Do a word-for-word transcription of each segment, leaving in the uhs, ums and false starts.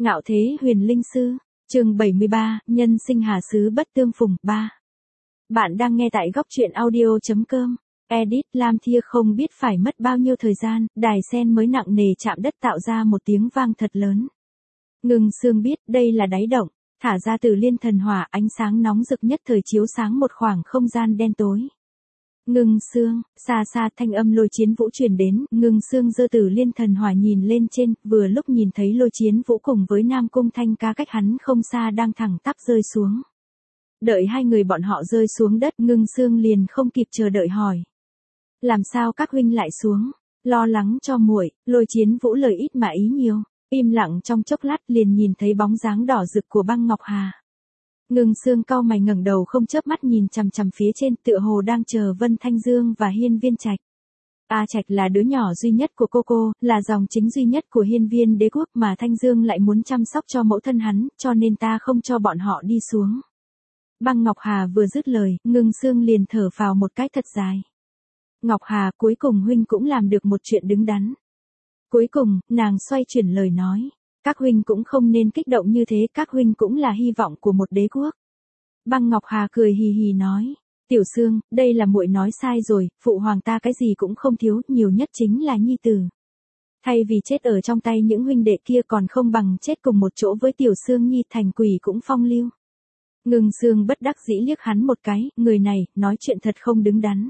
Ngạo thế huyền linh sư, chương bảy mươi ba, nhân sinh hà xứ bất tương phùng, ba. Bạn đang nghe tại góc truyện audio.com. Edit Lam Thia không biết phải mất bao nhiêu thời gian, đài sen mới nặng nề chạm đất tạo ra một tiếng vang thật lớn. Ngưng Sương biết đây là đáy động, thả ra từ liên thần hỏa, ánh sáng nóng rực nhất thời chiếu sáng một khoảng không gian đen tối. Ngưng Sương, xa xa thanh âm Lôi Chiến Vũ truyền đến, Ngưng Sương giơ từ liên thần hỏa nhìn lên trên, vừa lúc nhìn thấy Lôi Chiến Vũ cùng với Nam Cung Thanh Ca cách hắn không xa đang thẳng tắp rơi xuống. Đợi hai người bọn họ rơi xuống đất, Ngưng Sương liền không kịp chờ đợi hỏi. Làm sao các huynh lại xuống? Lo lắng cho muội. Lôi Chiến Vũ lời ít mà ý nhiều, im lặng trong chốc lát liền nhìn thấy bóng dáng đỏ rực của Băng Ngọc Hà. Ngưng Sương cau mày ngẩng đầu không chớp mắt nhìn chằm chằm phía trên, tựa hồ đang chờ Vân Thanh Dương và Hiên Viên Trạch. A Trạch là đứa nhỏ duy nhất của cô cô, là dòng chính duy nhất của Hiên Viên đế quốc, mà Thanh Dương lại muốn chăm sóc cho mẫu thân hắn, cho nên ta không cho bọn họ đi xuống. Băng Ngọc Hà vừa dứt lời, Ngưng Sương liền thở phào một cái thật dài. Ngọc Hà, cuối cùng huynh cũng làm được một chuyện đứng đắn. Cuối cùng, nàng xoay chuyển lời nói. Các huynh cũng không nên kích động như thế, các huynh cũng là hy vọng của một đế quốc. Băng Ngọc Hà cười hì hì nói, Tiểu Sương, đây là muội nói sai rồi, phụ hoàng ta cái gì cũng không thiếu, nhiều nhất chính là nhi tử. Thay vì chết ở trong tay những huynh đệ kia còn không bằng chết cùng một chỗ với Tiểu Sương nhi, thành quỷ cũng phong lưu. Ngưng Sương bất đắc dĩ liếc hắn một cái, người này, nói chuyện thật không đứng đắn.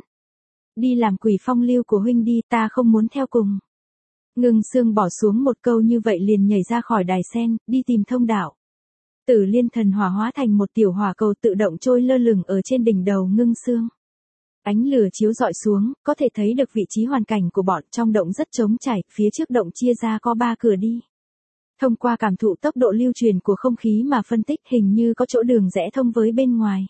Đi làm quỷ phong lưu của huynh đi, ta không muốn theo cùng. Ngưng Sương bỏ xuống một câu như vậy liền nhảy ra khỏi đài sen, đi tìm thông đạo. Tử liên thần hỏa hóa thành một tiểu hỏa cầu tự động trôi lơ lửng ở trên đỉnh đầu Ngưng Sương. Ánh lửa chiếu rọi xuống, có thể thấy được vị trí hoàn cảnh của bọn, trong động rất trống trải, phía trước động chia ra có ba cửa đi. Thông qua cảm thụ tốc độ lưu truyền của không khí mà phân tích, hình như có chỗ đường rẽ thông với bên ngoài.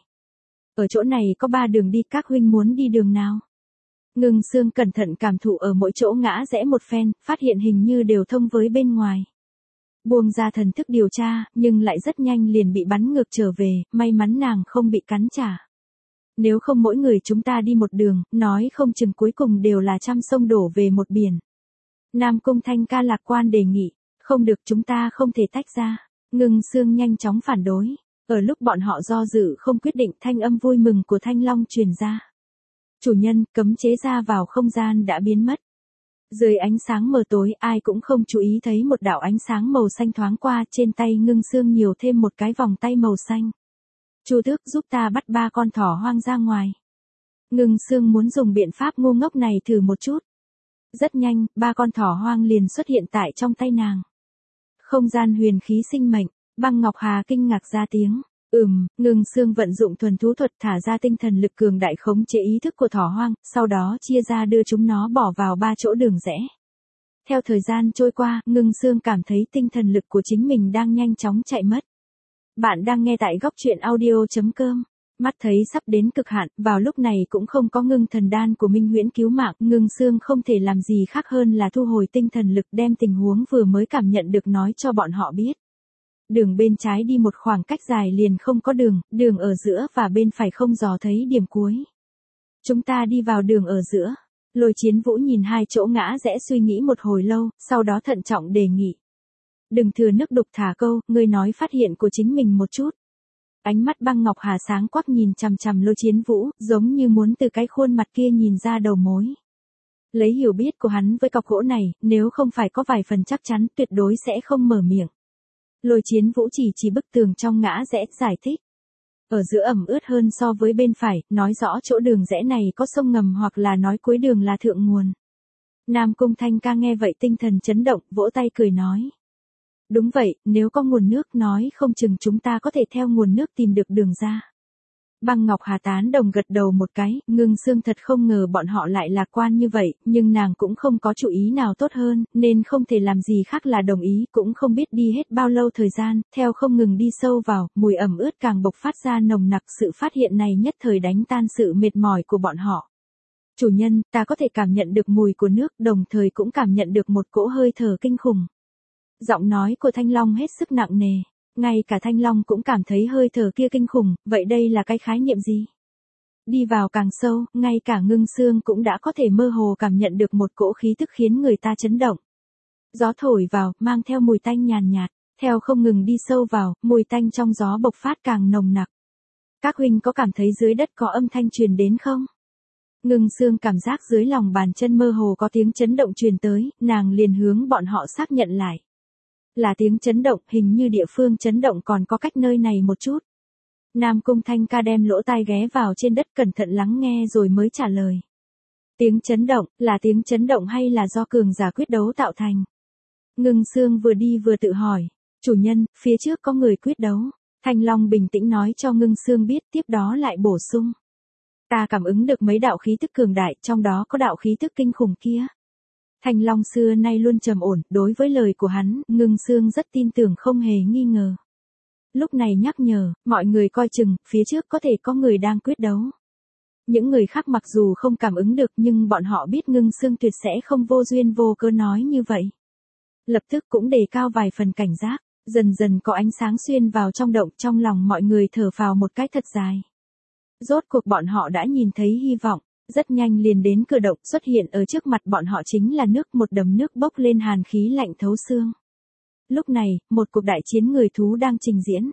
Ở chỗ này có ba đường đi, các huynh muốn đi đường nào? Ngưng Sương cẩn thận cảm thụ ở mỗi chỗ ngã rẽ một phen, phát hiện hình như đều thông với bên ngoài. Buông ra thần thức điều tra, nhưng lại rất nhanh liền bị bắn ngược trở về, may mắn nàng không bị cắn trả. Nếu không mỗi người chúng ta đi một đường, nói không chừng cuối cùng đều là trăm sông đổ về một biển. Nam Cung Thanh Ca lạc quan đề nghị, không được, chúng ta không thể tách ra. Ngưng Sương nhanh chóng phản đối. Ở lúc bọn họ do dự không quyết định, thanh âm vui mừng của Thanh Long truyền ra. Chủ nhân, cấm chế ra vào không gian đã biến mất. Dưới ánh sáng mờ tối, ai cũng không chú ý thấy một đạo ánh sáng màu xanh thoáng qua, trên tay Ngưng Sương nhiều thêm một cái vòng tay màu xanh. Chu Tước, giúp ta bắt ba con thỏ hoang ra ngoài. Ngưng Sương muốn dùng biện pháp ngu ngốc này thử một chút. Rất nhanh, ba con thỏ hoang liền xuất hiện tại trong tay nàng. Không gian huyền khí sinh mệnh. Băng Ngọc Hà kinh ngạc ra tiếng. Ừm, Ngưng Sương vận dụng thuần thú thuật thả ra tinh thần lực cường đại khống chế ý thức của thỏ hoang, sau đó chia ra đưa chúng nó bỏ vào ba chỗ đường rẽ. Theo thời gian trôi qua, Ngưng Sương cảm thấy tinh thần lực của chính mình đang nhanh chóng chạy mất. Bạn đang nghe tại góc truyện audio.com. Mắt thấy sắp đến cực hạn, vào lúc này cũng không có ngưng thần đan của Minh Huyễn cứu mạng, Ngưng Sương không thể làm gì khác hơn là thu hồi tinh thần lực, đem tình huống vừa mới cảm nhận được nói cho bọn họ biết. Đường bên trái đi một khoảng cách dài liền không có đường, đường ở giữa và bên phải không dò thấy điểm cuối. Chúng ta đi vào đường ở giữa. Lôi Chiến Vũ nhìn hai chỗ ngã rẽ suy nghĩ một hồi lâu, sau đó thận trọng đề nghị. Đừng thừa nước đục thả câu, ngươi nói phát hiện của chính mình một chút. Ánh mắt Băng Ngọc Hà sáng quắc nhìn chằm chằm Lôi Chiến Vũ, giống như muốn từ cái khuôn mặt kia nhìn ra đầu mối. Lấy hiểu biết của hắn với cọc gỗ này, nếu không phải có vài phần chắc chắn, tuyệt đối sẽ không mở miệng. Lôi Chiến Vũ chỉ chỉ bức tường trong ngã rẽ, giải thích. Ở giữa ẩm ướt hơn so với bên phải, nói rõ chỗ đường rẽ này có sông ngầm hoặc là nói cuối đường là thượng nguồn. Nam Cung Thanh Ca nghe vậy tinh thần chấn động, vỗ tay cười nói. Đúng vậy, nếu có nguồn nước nói không chừng chúng ta có thể theo nguồn nước tìm được đường ra. Băng Ngọc Hà tán đồng gật đầu một cái, Ngưng Sương thật không ngờ bọn họ lại lạc quan như vậy, nhưng nàng cũng không có chủ ý nào tốt hơn, nên không thể làm gì khác là đồng ý, cũng không biết đi hết bao lâu thời gian, theo không ngừng đi sâu vào, mùi ẩm ướt càng bộc phát ra nồng nặc, sự phát hiện này nhất thời đánh tan sự mệt mỏi của bọn họ. Chủ nhân, ta có thể cảm nhận được mùi của nước, đồng thời cũng cảm nhận được một cỗ hơi thở kinh khủng. Giọng nói của Thanh Long hết sức nặng nề. Ngay cả Thanh Long cũng cảm thấy hơi thở kia kinh khủng, vậy đây là cái khái niệm gì? Đi vào càng sâu, ngay cả Ngưng Sương cũng đã có thể mơ hồ cảm nhận được một cỗ khí tức khiến người ta chấn động. Gió thổi vào, mang theo mùi tanh nhàn nhạt. Theo không ngừng đi sâu vào, mùi tanh trong gió bộc phát càng nồng nặc. Các huynh có cảm thấy dưới đất có âm thanh truyền đến không? Ngưng Sương cảm giác dưới lòng bàn chân mơ hồ có tiếng chấn động truyền tới, nàng liền hướng bọn họ xác nhận lại. Là tiếng chấn động, hình như địa phương chấn động còn có cách nơi này một chút. Nam Cung Thanh Ca đem lỗ tai ghé vào trên đất cẩn thận lắng nghe rồi mới trả lời. Tiếng chấn động, là tiếng chấn động hay là do cường giả quyết đấu tạo thành? Ngưng Sương vừa đi vừa tự hỏi. Chủ nhân, phía trước có người quyết đấu. Thanh Long bình tĩnh nói cho Ngưng Sương biết, tiếp đó lại bổ sung. Ta cảm ứng được mấy đạo khí tức cường đại, trong đó có đạo khí tức kinh khủng kia. Thanh Long xưa nay luôn trầm ổn, đối với lời của hắn, Ngưng Sương rất tin tưởng không hề nghi ngờ. Lúc này nhắc nhở, mọi người coi chừng, phía trước có thể có người đang quyết đấu. Những người khác mặc dù không cảm ứng được nhưng bọn họ biết Ngưng Sương tuyệt sẽ không vô duyên vô cớ nói như vậy. Lập tức cũng đề cao vài phần cảnh giác, dần dần có ánh sáng xuyên vào trong động, trong lòng mọi người thở phào một cái thật dài. Rốt cuộc bọn họ đã nhìn thấy hy vọng, rất nhanh liền đến cửa động, xuất hiện ở trước mặt bọn họ chính là nước, một đầm nước bốc lên hàn khí lạnh thấu xương. Lúc này, một cuộc đại chiến người thú đang trình diễn.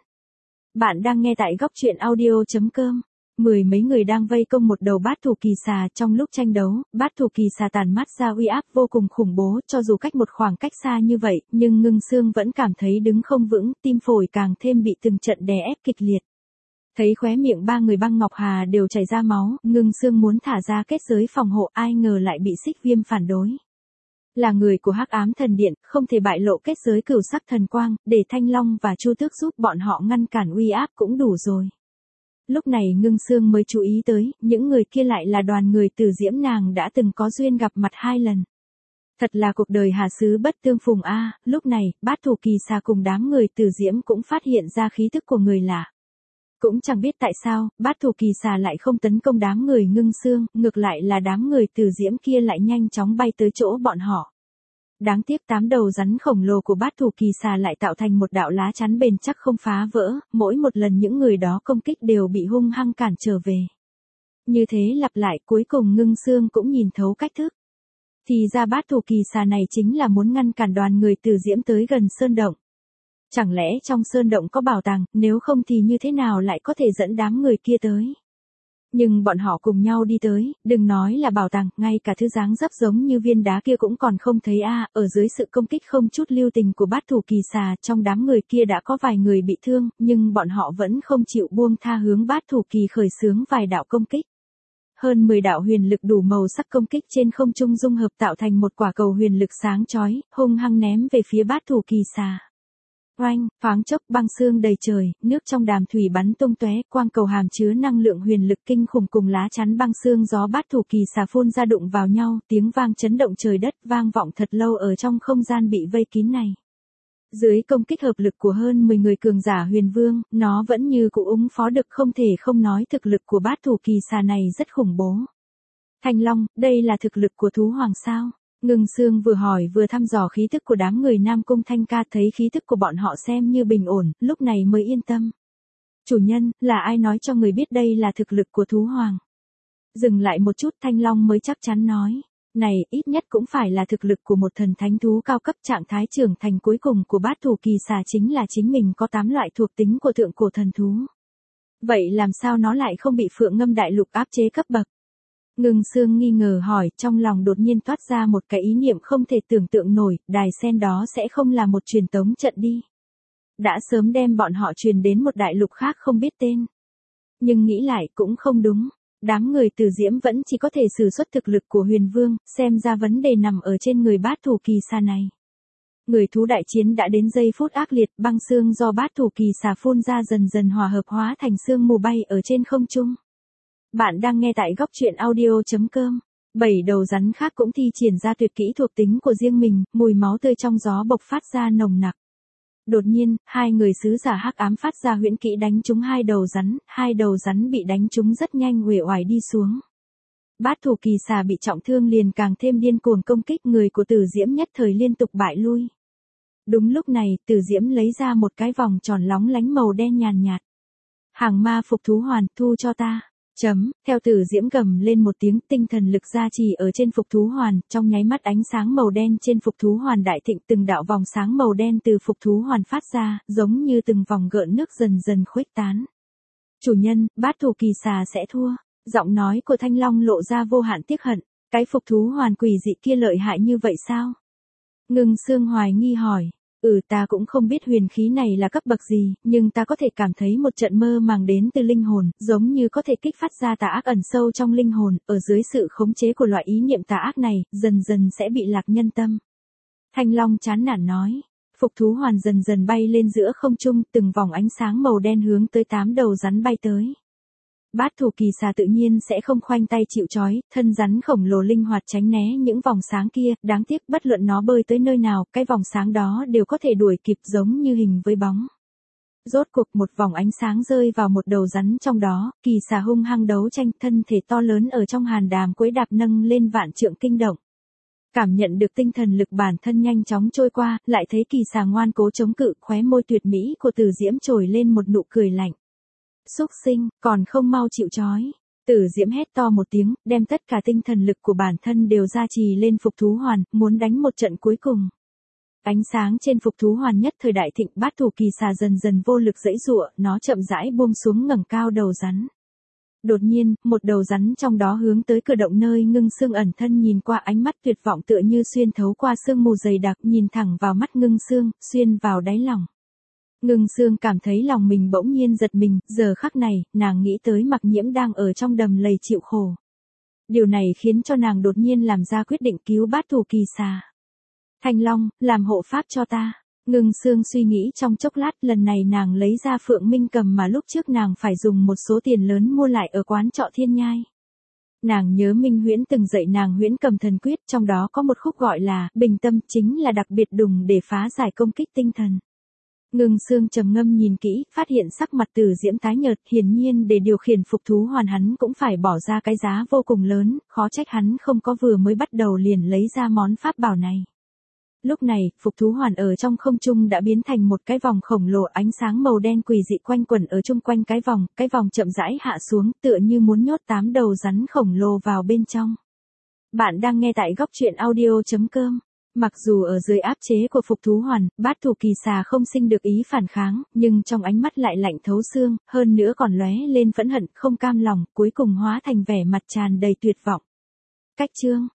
Bạn đang nghe tại góc truyện audio chấm com. Mười mấy người đang vây công một đầu bát thủ kỳ xà, trong lúc tranh đấu, bát thủ kỳ xà tàn mát ra uy áp vô cùng khủng bố, cho dù cách một khoảng cách xa như vậy, nhưng Ngưng Sương vẫn cảm thấy đứng không vững, tim phổi càng thêm bị từng trận đè ép kịch liệt. Thấy khóe miệng ba người Băng Ngọc Hà đều chảy ra máu, Ngưng Sương muốn thả ra kết giới phòng hộ, ai ngờ lại bị Xích Viêm phản đối. Là người của Hắc Ám Thần Điện, không thể bại lộ kết giới cửu sắc thần quang, để Thanh Long và Chu Tước giúp bọn họ ngăn cản uy áp cũng đủ rồi. Lúc này Ngưng Sương mới chú ý tới, những người kia lại là đoàn người Tử Diễm nàng đã từng có duyên gặp mặt hai lần. Thật là cuộc đời hà xứ bất tương phùng a. Lúc này, bát thủ kỳ xà cùng đám người Tử Diễm cũng phát hiện ra khí thức của người lạ. Cũng chẳng biết tại sao, bát thủ kỳ xà lại không tấn công đám người Ngưng Sương, ngược lại là đám người Tử Diễm kia lại nhanh chóng bay tới chỗ bọn họ. Đáng tiếc tám đầu rắn khổng lồ của bát thủ kỳ xà lại tạo thành một đạo lá chắn bền chắc không phá vỡ, mỗi một lần những người đó công kích đều bị hung hăng cản trở về. Như thế lặp lại, cuối cùng Ngưng Sương cũng nhìn thấu cách thức. Thì ra bát thủ kỳ xà này chính là muốn ngăn cản đoàn người Tử Diễm tới gần sơn động. Chẳng lẽ trong sơn động có bảo tàng, nếu không thì như thế nào lại có thể dẫn đám người kia tới? Nhưng bọn họ cùng nhau đi tới, đừng nói là bảo tàng, ngay cả thứ dáng dấp giống như viên đá kia cũng còn không thấy a. Ở dưới sự công kích không chút lưu tình của bát thủ kỳ xà, trong đám người kia đã có vài người bị thương, nhưng bọn họ vẫn không chịu buông tha hướng bát thủ kỳ khởi xướng vài đạo công kích. Hơn mười đạo huyền lực đủ màu sắc công kích trên không trung dung hợp tạo thành một quả cầu huyền lực sáng chói, hung hăng ném về phía bát thủ kỳ xà. Oanh, thoáng chốc băng sương đầy trời, nước trong đàm thủy bắn tung tóe, quang cầu hàm chứa năng lượng huyền lực kinh khủng cùng lá chắn băng sương gió bát thủ kỳ xà phun ra đụng vào nhau, tiếng vang chấn động trời đất, vang vọng thật lâu ở trong không gian bị vây kín này. Dưới công kích hợp lực của hơn mười người cường giả huyền vương, nó vẫn như cụ ứng phó được, không thể không nói thực lực của bát thủ kỳ xà này rất khủng bố. Thanh Long, đây là thực lực của thú hoàng sao? Ngưng Sương vừa hỏi vừa thăm dò khí tức của đám người Nam Cung Thanh Ca, thấy khí tức của bọn họ xem như bình ổn, lúc này mới yên tâm. Chủ nhân, là ai nói cho người biết đây là thực lực của thú hoàng? Dừng lại một chút Thanh Long mới chắc chắn nói. Này, ít nhất cũng phải là thực lực của một thần thánh thú cao cấp, trạng thái trưởng thành cuối cùng của bát thủ kỳ xà chính là chính mình có tám loại thuộc tính của thượng cổ thần thú. Vậy làm sao nó lại không bị Phượng Ngâm Đại Lục áp chế cấp bậc? Ngưng Sương nghi ngờ hỏi, trong lòng đột nhiên toát ra một cái ý niệm không thể tưởng tượng nổi, đài sen đó sẽ không là một truyền tống trận đi. Đã sớm đem bọn họ truyền đến một đại lục khác không biết tên. Nhưng nghĩ lại cũng không đúng, đám người Tử Diễm vẫn chỉ có thể sử xuất thực lực của huyền vương, xem ra vấn đề nằm ở trên người bát thủ kỳ xà này. Người thú đại chiến đã đến giây phút ác liệt, băng sương do bát thủ kỳ xà phun ra dần dần hòa hợp hóa thành sương mù bay ở trên không trung. Bạn đang nghe tại góc truyện audio chấm com. Bảy đầu rắn khác cũng thi triển ra tuyệt kỹ thuộc tính của riêng mình, mùi máu tươi trong gió bộc phát ra nồng nặc. Đột nhiên, hai người sứ giả hắc ám phát ra huyễn kỹ đánh trúng hai đầu rắn, hai đầu rắn bị đánh trúng rất nhanh uể oải đi xuống. Bát thủ kỳ xà bị trọng thương liền càng thêm điên cuồng công kích, người của Tử Diễm nhất thời liên tục bại lui. Đúng lúc này, Tử Diễm lấy ra một cái vòng tròn lóng lánh màu đen nhàn nhạt. Hàng ma phục thú hoàn, thu cho ta. Chấm, theo Tử Diễm gầm lên một tiếng, tinh thần lực gia trì ở trên phục thú hoàn, trong nháy mắt ánh sáng màu đen trên phục thú hoàn đại thịnh, từng đạo vòng sáng màu đen từ phục thú hoàn phát ra, giống như từng vòng gợn nước dần dần khuếch tán. Chủ nhân, bát thủ kỳ xà sẽ thua. Giọng nói của Thanh Long lộ ra vô hạn tiếc hận, cái phục thú hoàn quỷ dị kia lợi hại như vậy sao? Ngưng Sương hoài nghi hỏi. Ừ, ta cũng không biết huyền khí này là cấp bậc gì, nhưng ta có thể cảm thấy một trận mơ màng đến từ linh hồn, giống như có thể kích phát ra tà ác ẩn sâu trong linh hồn, ở dưới sự khống chế của loại ý niệm tà ác này, dần dần sẽ bị lạc nhân tâm. Thanh Long chán nản nói. Phục thú hoàn dần dần bay lên giữa không trung, từng vòng ánh sáng màu đen hướng tới tám đầu rắn bay tới. Bát thủ kỳ xà tự nhiên sẽ không khoanh tay chịu trói, thân rắn khổng lồ linh hoạt tránh né những vòng sáng kia, đáng tiếc bất luận nó bơi tới nơi nào, cái vòng sáng đó đều có thể đuổi kịp giống như hình với bóng. Rốt cuộc một vòng ánh sáng rơi vào một đầu rắn trong đó, kỳ xà hung hăng đấu tranh, thân thể to lớn ở trong hàn đàm quấy đạp nâng lên vạn trượng kinh động. Cảm nhận được tinh thần lực bản thân nhanh chóng trôi qua, lại thấy kỳ xà ngoan cố chống cự, khóe môi tuyệt mỹ của Tử Diễm trồi lên một nụ cười lạnh. Xúc sinh, còn không mau chịu trói. Tử Diễm hét to một tiếng, đem tất cả tinh thần lực của bản thân đều gia trì lên phục thú hoàn, muốn đánh một trận cuối cùng. Ánh sáng trên phục thú hoàn nhất thời đại thịnh, bát thủ kỳ xà dần dần vô lực giãy giụa, nó chậm rãi buông xuống ngẩng cao đầu rắn. Đột nhiên, một đầu rắn trong đó hướng tới cửa động nơi Ngưng Sương ẩn thân, nhìn qua, ánh mắt tuyệt vọng tựa như xuyên thấu qua sương mù dày đặc, nhìn thẳng vào mắt Ngưng Sương, xuyên vào đáy lòng. Ngưng Sương cảm thấy lòng mình bỗng nhiên giật mình, giờ khắc này, nàng nghĩ tới Mặc Nhiễm đang ở trong đầm lầy chịu khổ. Điều này khiến cho nàng đột nhiên làm ra quyết định cứu bát thủ kỳ xà. Thanh Long, làm hộ pháp cho ta. Ngưng Sương suy nghĩ trong chốc lát, lần này nàng lấy ra Phượng Minh Cầm mà lúc trước nàng phải dùng một số tiền lớn mua lại ở quán trọ Thiên Nhai. Nàng nhớ Minh Huyễn từng dạy nàng Huyễn Cầm Thần Quyết, trong đó có một khúc gọi là Bình Tâm, chính là đặc biệt đùng để phá giải công kích tinh thần. Ngưng Sương trầm ngâm nhìn kỹ, phát hiện sắc mặt Tử Diễm tái nhợt, hiển nhiên để điều khiển phục thú hoàn hắn cũng phải bỏ ra cái giá vô cùng lớn, khó trách hắn không có vừa mới bắt đầu liền lấy ra món pháp bảo này. Lúc này, phục thú hoàn ở trong không trung đã biến thành một cái vòng khổng lồ, ánh sáng màu đen quỷ dị quanh quẩn ở chung quanh cái vòng, cái vòng chậm rãi hạ xuống, tựa như muốn nhốt tám đầu rắn khổng lồ vào bên trong. Bạn đang nghe tại góc truyện audio chấm com. Mặc dù ở dưới áp chế của phục thú hoàn, bát thủ kỳ xà không sinh được ý phản kháng, nhưng trong ánh mắt lại lạnh thấu xương, hơn nữa còn lóe lên phẫn hận, không cam lòng, cuối cùng hóa thành vẻ mặt tràn đầy tuyệt vọng. Cách chương